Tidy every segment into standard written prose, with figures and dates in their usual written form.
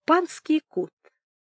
Панский кут.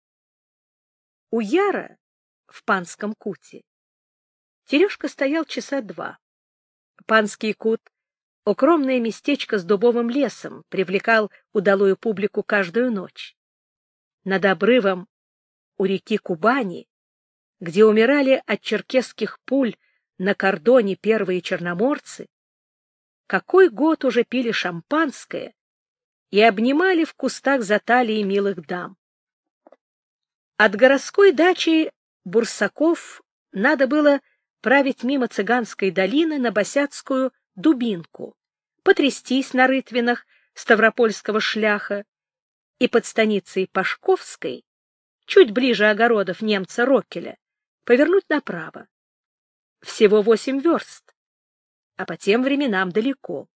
У Яра в Панском куте Терешка стоял часа два. Панский кут — укромное местечко с дубовым лесом, привлекал удалую публику каждую ночь. Над обрывом у реки Кубани, где умирали от черкесских пуль на кордоне первые черноморцы, какой год уже пили шампанское и обнимали в кустах за талии милых дам. От городской дачи Бурсаков надо было править мимо Цыганской долины на Босяцкую Дубинку, потрястись на рытвинах Ставропольского шляха и под станицей Пашковской, чуть ближе огородов немца Рокеля, повернуть направо. Всего 8 верст, а по тем временам далеко.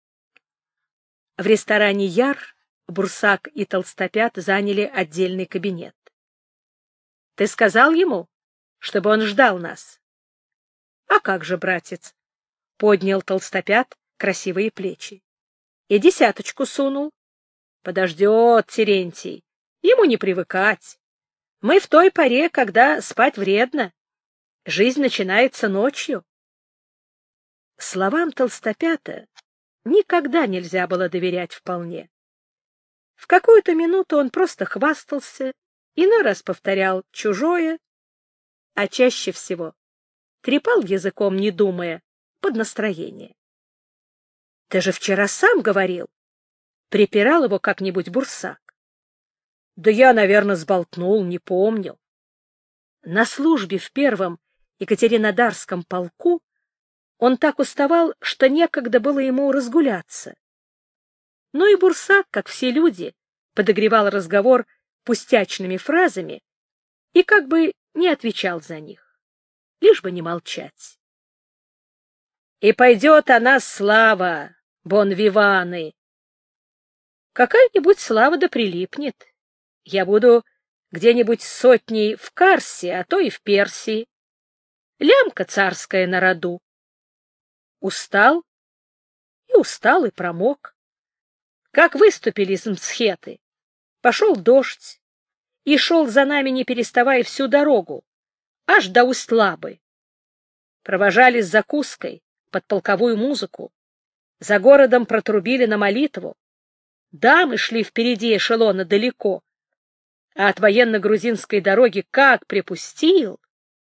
В ресторане «Яр» Бурсак и Толстопят заняли отдельный кабинет. — Ты сказал ему, чтобы он ждал нас? — А как же, братец? — поднял Толстопят красивые плечи. — И 10 сунул. — Подождет, Терентий, ему не привыкать. Мы в той поре, когда спать вредно. Жизнь начинается ночью. Словам Толстопята никогда нельзя было доверять вполне. В какую-то минуту он просто хвастался, иной раз повторял чужое, а чаще всего трепал языком, не думая, под настроение. — Ты же вчера сам говорил, — припирал его как-нибудь Бурсак. — Да я, наверное, сболтнул, не помню. На службе в первом Екатеринодарском полку он так уставал, что некогда было ему разгуляться. Но и Бурсак, как все люди, подогревал разговор пустячными фразами и как бы не отвечал за них, лишь бы не молчать. И пойдет о нас слава, бон-виваны. Какая-нибудь слава да прилипнет. Я буду где-нибудь сотней в Карсе, а то и в Персии. Лямка царская на роду. Устал? И устал, и промок. Как выступили из Мсхеты, пошел дождь, и шел за нами, не переставая, всю дорогу, аж до Усть-Лабы. Провожали с закуской под полковую музыку, за городом протрубили на молитву, дамы шли впереди эшелона далеко, а от военно-грузинской дороги как припустил!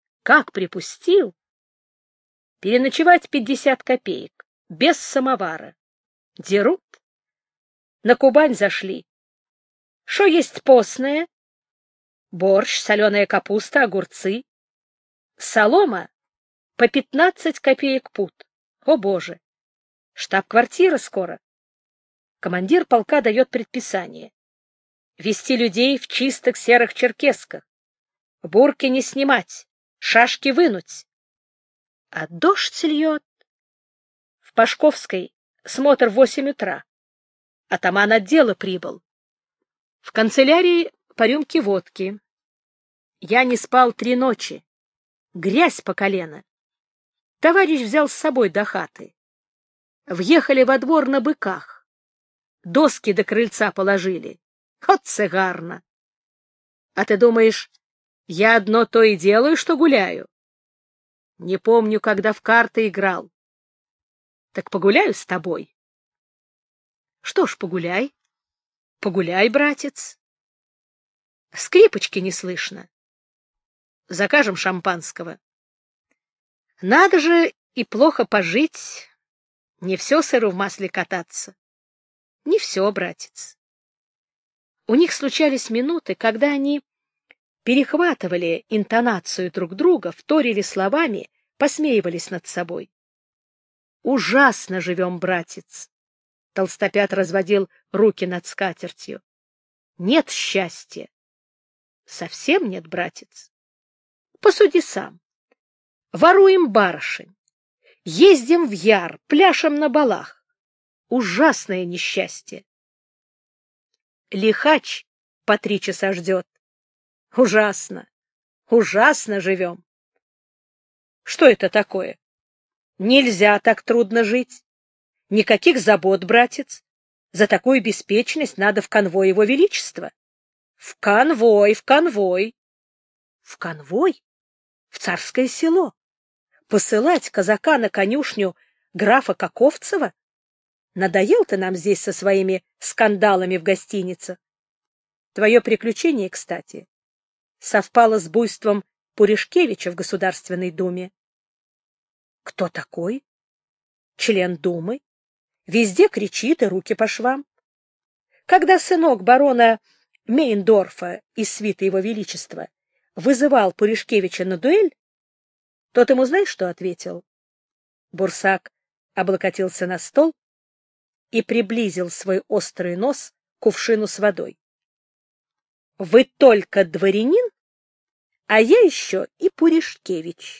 Переночевать 50 копеек, без самовара. Дерут. На Кубань зашли. Шо есть постное? Борщ, соленая капуста, огурцы. Солома по 15 копеек пуд. О, Боже! Штаб-квартира скоро. Командир полка дает предписание. Вести людей в чистых серых черкесках. Бурки не снимать, шашки вынуть. А дождь льет. В Пашковской смотр в 8 утра. Атаман отдела прибыл. В канцелярии по рюмке водки. Я не спал 3 ночи. Грязь по колено. Товарищ взял с собой до хаты. Въехали во двор на быках. Доски до крыльца положили. Вот цыгарно. А ты думаешь, я одно то и делаю, что гуляю? Не помню, когда в карты играл. Так погуляю с тобой. Что ж, погуляй. Погуляй, братец. Скрипочки не слышно. Закажем шампанского. Надо же и плохо пожить. Не все сыру в масле кататься. Не все, братец. У них случались минуты, когда они перехватывали интонацию друг друга, вторили словами, посмеивались над собой. Ужасно живем, братец. Толстопят разводил руки над скатертью. Нет счастья. Совсем нет, братец. Посуди сам. Воруем барышень, ездим в Яр, пляшем на балах. Ужасное несчастье. Лихач по 3 часа ждет. Ужасно, ужасно живем. Что это такое? Нельзя так трудно жить. Никаких забот, братец. За такую беспечность надо в конвой его величества. В конвой, в конвой. В конвой? В Царское Село? Посылать казака на конюшню графа Каковцева? Надоел ты нам здесь со своими скандалами в гостинице. Твое приключение, кстати, совпало с буйством Пуришкевича в Государственной Думе. Кто такой? Член Думы. Везде кричит и руки по швам. Когда сынок барона Мейндорфа из свиты его величества вызывал Пуришкевича на дуэль, тот ему знаешь, что ответил? Бурсак облокотился на стол и приблизил свой острый нос к кувшину с водой. — Вы только дворянин, а я еще и Пуришкевич.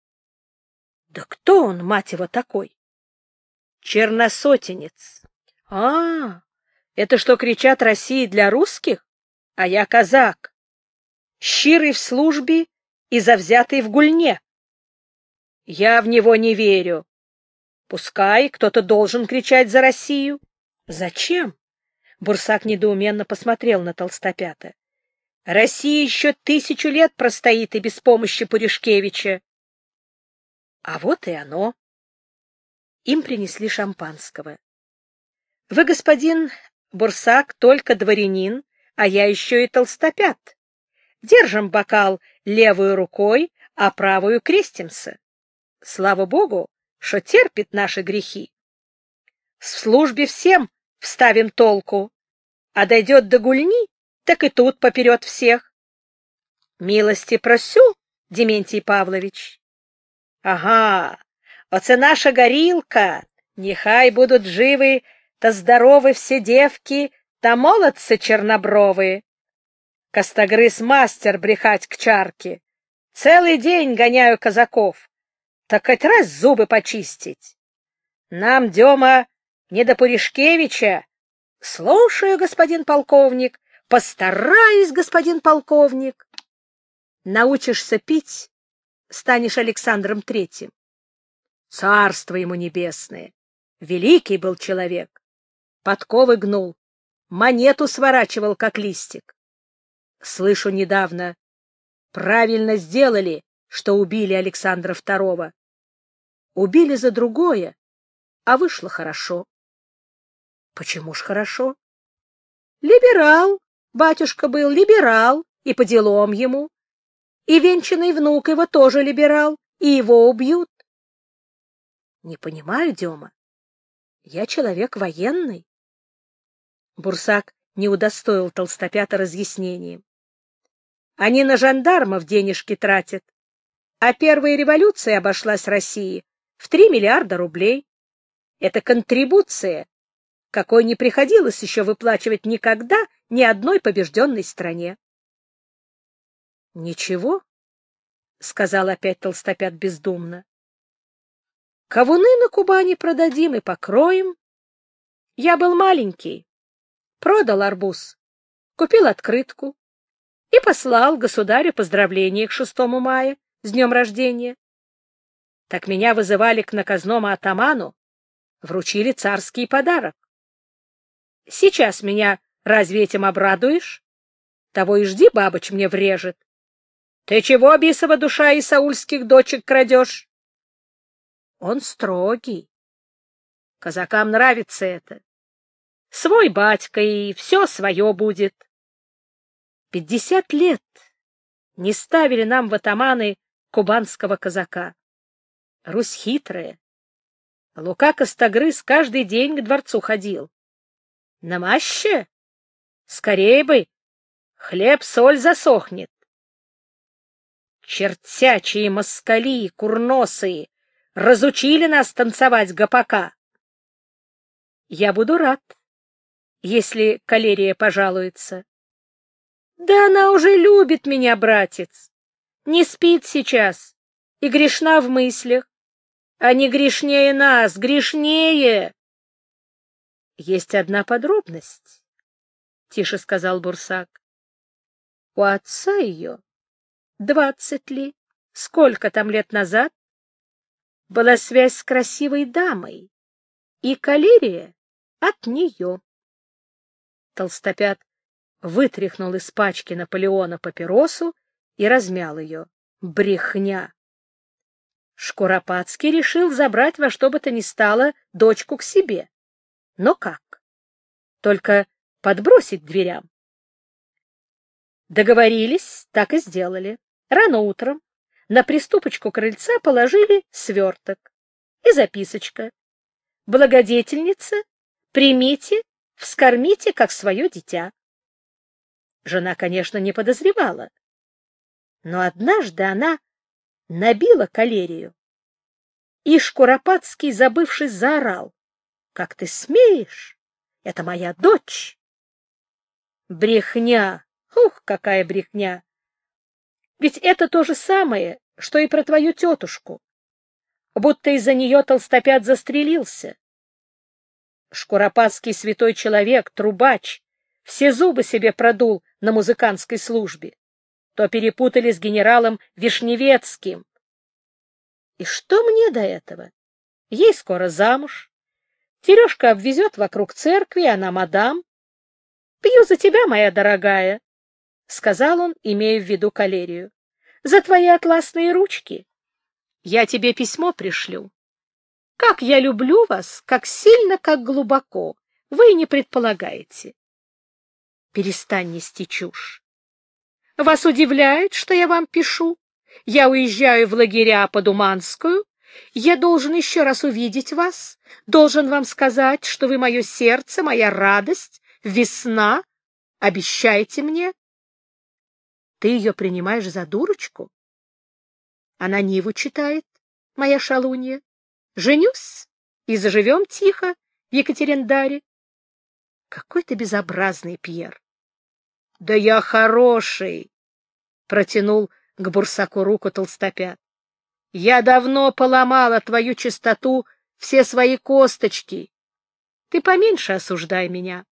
— Да кто он, мать его, такой? — Черносотенец. — это что кричат России для русских? А я казак, щирый в службе и завзятый в гульне. Я в него не верю. Пускай кто-то должен кричать за Россию. Зачем? Бурсак недоуменно посмотрел на Толстопята. Россия еще 1000 лет простоит и без помощи Пуришкевича. А вот и оно. Им принесли шампанского. Вы, господин Бурсак, только дворянин, а я еще и толстопят. Держим бокал левой рукой, а правую крестимся. Слава Богу, что терпит наши грехи. В службе всем вставим толку, а дойдет до гульни, так и тут поперед всех. Милости просю, Дементий Павлович. Ага, оце наша горілка, нехай будут живы, та здоровы все девки, та молодцы чернобровы. Костогрыз мастер брехать к чарке. Целый день гоняю казаков. Так хоть раз зубы почистить. Нам, Дема, не до Пуришкевича. Слушаю, господин полковник. Постараюсь, господин полковник. Научишься пить, станешь Александром Третьим. Царство ему небесное. Великий был человек. Подковы гнул, монету сворачивал, как листик. Слышу недавно, правильно сделали, что убили Александра II. Убили за другое, а вышло хорошо. Почему ж хорошо? Либерал, батюшка был либерал, и по делам ему. И венчанный внук его тоже либерал, и его убьют. Не понимаю, Дема. Я человек военный. Бурсак не удостоил Толстопята разъяснением. Они на жандармов денежки тратят, а первая революция обошлась России в 3 миллиарда рублей. Это контрибуция, какой не приходилось еще выплачивать никогда ни одной побежденной стране. — Ничего, — сказал опять Толстопят бездумно. — Кавуны на Кубани продадим и покроем. Я был маленький, продал арбуз, купил открытку и послал государю поздравления к 6 мая, с днем рождения. Так меня вызывали к наказному атаману, вручили царский подарок. Сейчас меня разве этим обрадуешь? Того и жди, бабыч мне врежет. Ты чего, бисова душа, и саульских дочек крадешь? Он строгий. Казакам нравится это. Свой батька, и все свое будет. 50 лет не ставили нам в атаманы кубанского казака. Русь хитрая. Лука Костогрыз каждый день к дворцу ходил. На маще? Скорее бы, хлеб-соль засохнет. Чертячие москали, курносые, разучили нас танцевать гопака. Я буду рад, если калерия пожалуется. Да она уже любит меня, братец. Не спит сейчас и грешна в мыслях. А не грешнее нас, грешнее. Есть одна подробность, — тише сказал Бурсак. У отца ее 20 ли, сколько там лет назад, была связь с красивой дамой, и калерия от нее. Толстопят вытряхнул из пачки Наполеона папиросу и размял ее. Брехня! Шкуропадский решил забрать во что бы то ни стало дочку к себе. Но как? Только подбросить к дверям. Договорились, так и сделали. Рано утром на приступочку крыльца положили сверток и записочка. Благодетельница, примите, вскормите, как свое дитя. Жена, конечно, не подозревала, но однажды она набила калерию, и Шкуропадский, забывшись, заорал: «Как ты смеешь? Это моя дочь!» Брехня! Ух, какая брехня! Ведь это то же самое, что и про твою тетушку, будто из-за нее Толстопят застрелился. Шкуропадский святой человек, трубач, все зубы себе продул на музыкантской службе. То перепутали с генералом Вишневецким. И что мне до этого? Ей скоро замуж. Терешка обвезет вокруг церкви, она мадам. Пью за тебя, моя дорогая, — сказал он, имея в виду калерию, — за твои атласные ручки. Я тебе письмо пришлю. Как я люблю вас, как сильно, как глубоко, вы не предполагаете. Перестань нести чушь. Вас удивляет, что я вам пишу? Я уезжаю в лагеря под Уманскую. Я должен еще раз увидеть вас, должен вам сказать, что вы мое сердце, моя радость, весна. Обещайте мне. Ты ее принимаешь за дурочку? Она Ниву читает, моя шалунья. Женюсь и заживем тихо в Екатериндаре. Какой ты безобразный, Пьер. — Да я хороший, — протянул к Бурсаку руку Толстопят. — Я давно поломала твою чистоту, все свои косточки. Ты поменьше осуждай меня.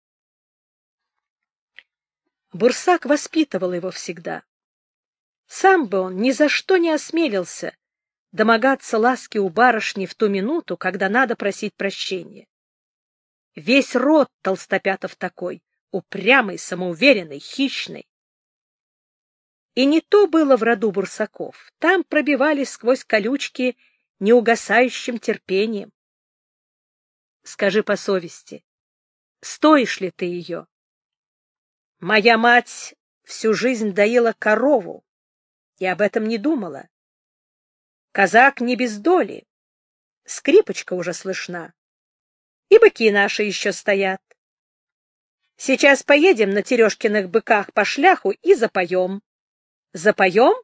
Бурсак воспитывал его всегда. Сам бы он ни за что не осмелился домогаться ласки у барышни в ту минуту, когда надо просить прощения. Весь род Толстопятов такой, упрямый, самоуверенный, хищный. И не то было в роду Бурсаков. Там пробивались сквозь колючки неугасающим терпением. Скажи по совести, стоишь ли ты ее? Моя мать всю жизнь доила корову и об этом не думала. Казак не без доли, скрипочка уже слышна, и быки наши еще стоят. Сейчас поедем на Терешкиных быках по шляху и запоем. Запоем?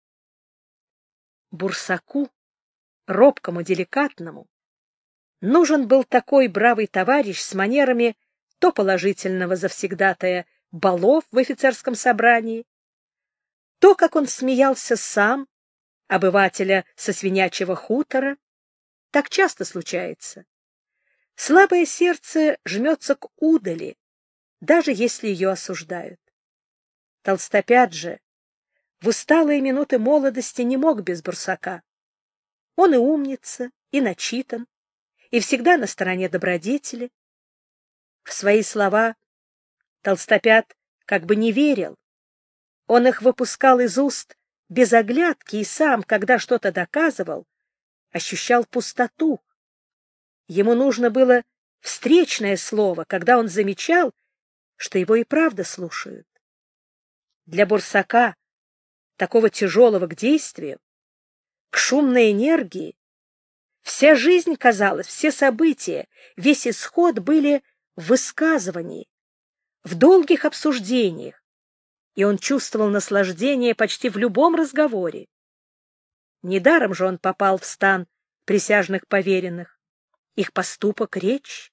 Бурсаку, робкому, деликатному, нужен был такой бравый товарищ с манерами то положительного завсегдатая балов в офицерском собрании, то, как он смеялся сам, обывателя со свинячьего хутора. Так часто случается. Слабое сердце жмется к удали, даже если ее осуждают. Толстопят же в усталые минуты молодости не мог без Бурсака. Он и умница, и начитан, и всегда на стороне добродетели. В свои слова Толстопят как бы не верил. Он их выпускал из уст без оглядки и сам, когда что-то доказывал, ощущал пустоту. Ему нужно было встречное слово, когда он замечал, что его и правда слушают. Для Бурсака, такого тяжелого к действию, к шумной энергии, вся жизнь, казалось, все события, весь исход были в высказывании, в долгих обсуждениях, и он чувствовал наслаждение почти в любом разговоре. Недаром же он попал в стан присяжных поверенных. Их поступок — речь.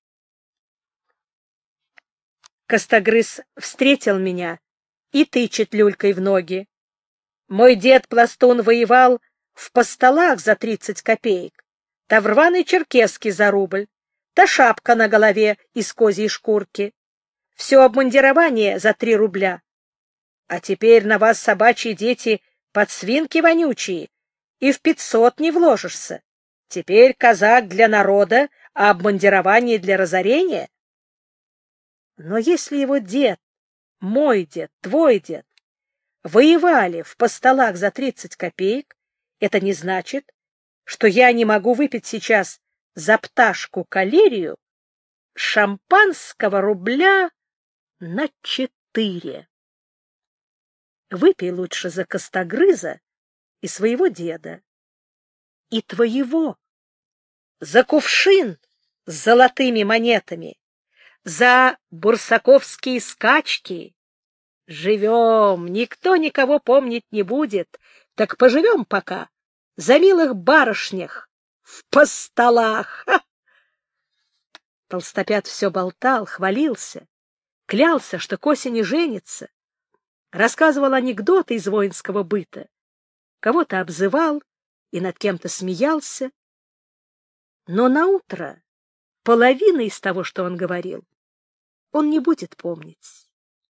Костогрыз встретил меня и тычет люлькой в ноги. Мой дед-пластун воевал в постолах за 30 копеек, та в рваной черкеске за рубль, та шапка на голове из козьей шкурки. Все обмундирование за 3 рубля. А теперь на вас, собачьи дети, подсвинки вонючие, и в 500 не вложишься. Теперь казак для народа, а обмундирование для разорения. Но если его дед мой дед, твой дед воевали в постолах за 30 копеек, это не значит, что я не могу выпить сейчас за пташку калерию шампанского рубля на 4. Выпей лучше за Костогрыза и своего деда, и твоего, за кувшин с золотыми монетами, за бурсаковские скачки. Живем, никто никого помнить не будет, так поживем пока за милых барышнях в постолах. Ха! Толстопят все болтал, хвалился, клялся, что к осени женится, рассказывал анекдоты из воинского быта, кого-то обзывал и над кем-то смеялся. Но наутро половина из того, что он говорил, он не будет помнить.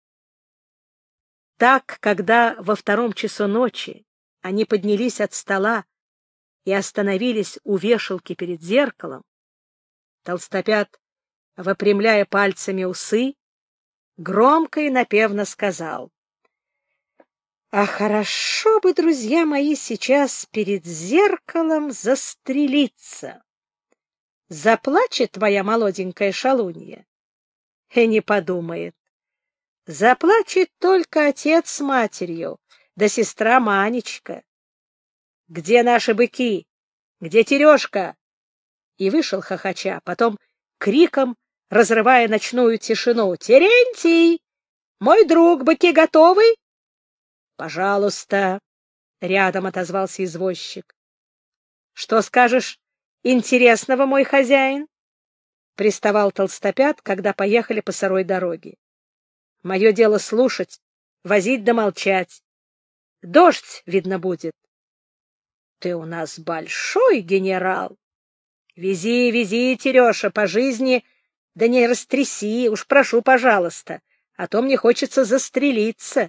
Так, когда во 2 часу ночи они поднялись от стола и остановились у вешалки перед зеркалом, Толстопят, выпрямляя пальцами усы, громко и напевно сказал: «А хорошо бы, друзья мои, сейчас перед зеркалом застрелиться. Заплачет твоя молоденькая шалунья? И не подумает. Заплачет только отец с матерью, да сестра Манечка. Где наши быки? Где Терешка?» И вышел хохоча, потом криком, разрывая ночную тишину: «Терентий! Мой друг, быки готовы?» «Пожалуйста», — рядом отозвался извозчик. «Что скажешь интересного, мой хозяин?» — приставал Толстопят, когда поехали по сырой дороге. «Мое дело слушать, возить да молчать. Дождь, видно, будет». «Ты у нас большой генерал. Вези, вези, Тереша, по жизни, да не растряси, уж прошу, пожалуйста, а то мне хочется застрелиться».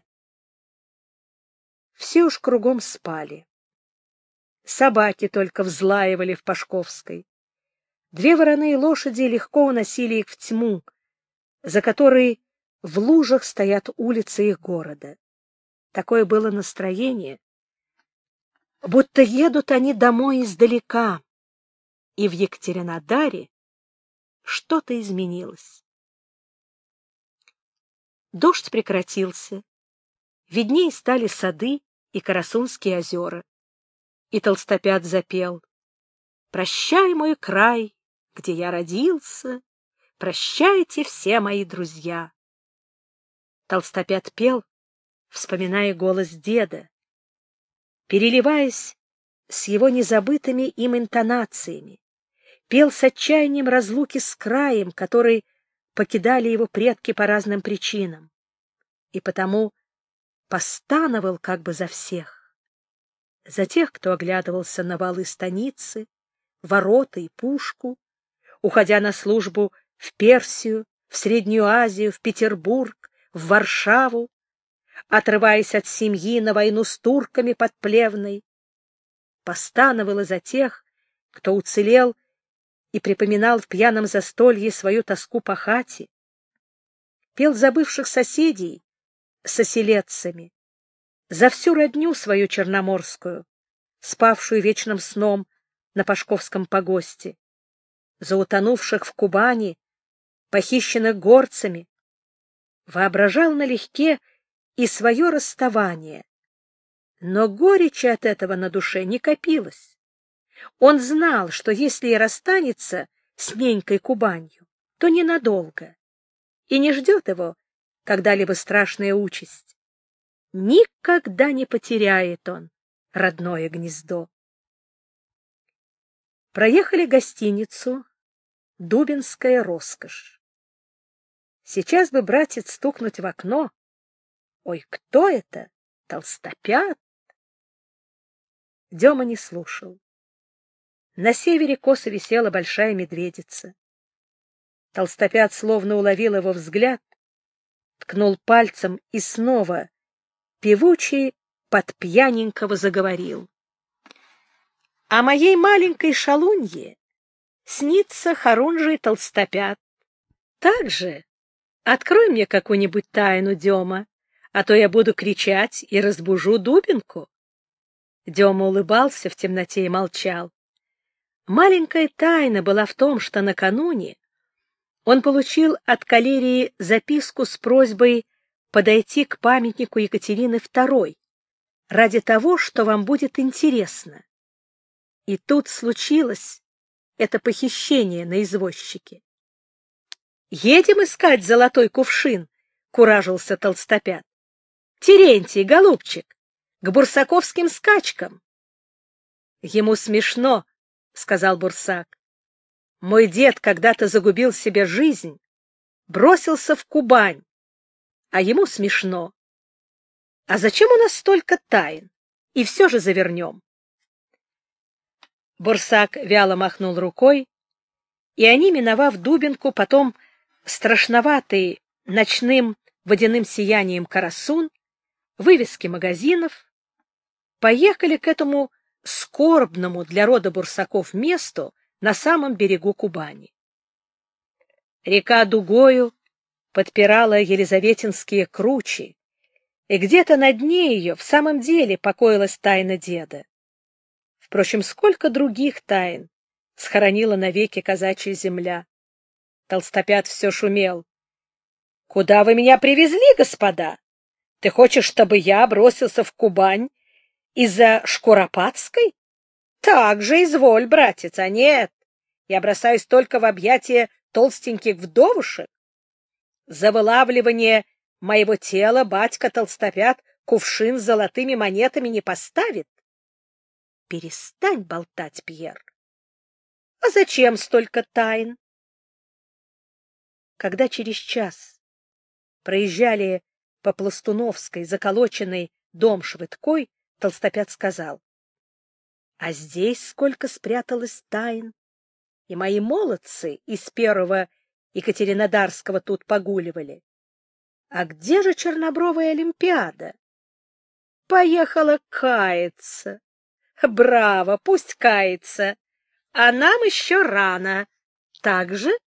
Все уж кругом спали. Собаки только взлаивали в Пашковской. 2 вороные лошади легко уносили их в тьму, за которой в лужах стоят улицы их города. Такое было настроение, будто едут они домой издалека, и в Екатеринодаре что-то изменилось. Дождь прекратился, виднее стали сады и Карасунские озера, и Толстопят запел: «Прощай, мой край, где я родился, прощайте все мои друзья». Толстопят пел, вспоминая голос деда, переливаясь с его незабытыми им интонациями, пел с отчаянием разлуки с краем, который покидали его предки по разным причинам, и потому постановал как бы за всех: за тех, кто оглядывался на валы станицы, ворота и пушку, уходя на службу в Персию, в Среднюю Азию, в Петербург, в Варшаву, отрываясь от семьи на войну с турками под Плевной, постановал и за тех, кто уцелел и припоминал в пьяном застолье свою тоску по хате, пел за бывших соседей с оселедцами, за всю родню свою черноморскую, спавшую вечным сном на Пашковском погосте, за утонувших в Кубани, похищенных горцами, воображал налегке и свое расставание, но горечи от этого на душе не копилось. Он знал, что если и расстанется с ненькой Кубанью, то ненадолго, и не ждет его когда-либо страшная участь. Никогда не потеряет он родное гнездо. Проехали гостиницу «Дубинская роскошь». Сейчас бы, братец, стукнуть в окно. Ой, кто это? Толстопят? Дема не слушал. На севере косо висела большая медведица. Толстопят словно уловил его взгляд, ткнул пальцем и снова певучий под пьяненького заговорил: «А моей маленькой шалунье снится хорунжий Толстопят, так же, Открой мне какую-нибудь тайну, Дема, а то я буду кричать и разбужу Дубинку. Дема улыбался в темноте и молчал. Маленькая тайна была в том, что накануне он получил от калерии записку с просьбой подойти к памятнику Екатерины II ради того, что вам будет интересно. И тут случилось это похищение на извозчике. — Едем искать золотой кувшин, — куражился Толстопят. — Терентий, голубчик, к бурсаковским скачкам. — Ему смешно, — сказал Бурсак. — Мой дед когда-то загубил себе жизнь, бросился в Кубань, а ему смешно. А зачем у нас столько тайн? И все же завернем. Бурсак вяло махнул рукой, и они, миновав Дубинку, потом страшноватый ночным водяным сиянием Карасун, вывески магазинов, поехали к этому скорбному для рода Бурсаков месту на самом берегу Кубани. Река дугою подпирала елизаветинские кручи, и где-то на дне ее в самом деле покоилась тайна деда. Впрочем, сколько других тайн схоронила навеки казачья земля. Толстопят все шумел. — Куда вы меня привезли, господа? Ты хочешь, чтобы я бросился в Кубань из-за Шкуропадской? Так же изволь, братец, а нет, я бросаюсь только в объятия толстеньких вдовушек. За вылавливание моего тела батька Толстопят кувшин с золотыми монетами не поставит. — Перестань болтать, Пьер. — А зачем столько тайн? Когда через час проезжали по Пластуновской, заколоченный дом Швыдкой, Толстопят сказал: — А здесь сколько спряталось тайн, и мои молодцы из первого Екатеринодарского тут погуливали. А где же чернобровая Олимпиада? Поехала каяться. Браво, пусть кается. А нам еще рано. Так же?